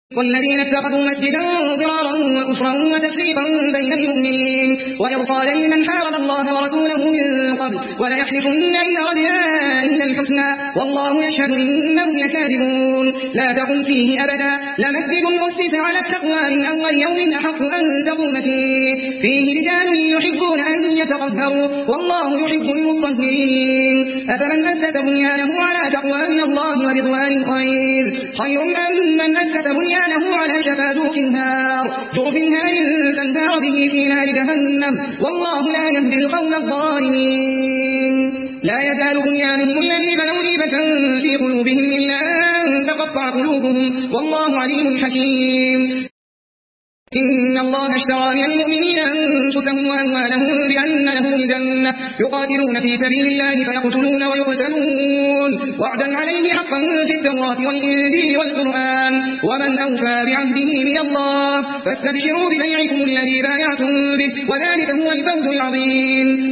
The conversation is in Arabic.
والذين اتخذوا مسجدا ضرارا وكفرا وتفريقا بين المؤمنين وإرصادا لمن حارب الله ورسوله من قبل وليحلفن إن أردنا إلا الحسنى والله يشهد إنهم لكاذبون لا تقم فيه أبدا لمسجد أسس على التقوى من أول يوم أحق أن تقوم فيه رجال يحبون أن يتطهروا والله يحب المطهرين أفمن أسس بنيانه على تقوى من الله ورضوان خير أم من أسس بنيانه على شفا جرف هار تنهار به في نار جهنم والله لا يهدي القوم الظالمين لا يزال بنيانهم الذي بنوا ريبة في قلوبهم إلا أن تقطع قلوبهم والله عليم حكيم إن الله اشترى من المؤمنين أنفسهم وأموالهم بأن لهم الجنة يقاتلون في سبيل الله فيقتلون ويقتلون وعدا عليه حقا في التوراة والإنجيل والقرآن ومن أوفى بعهده من الله فاستبشروا ببيعكم الذي بايعتم به وذلك هو الفوز العظيم.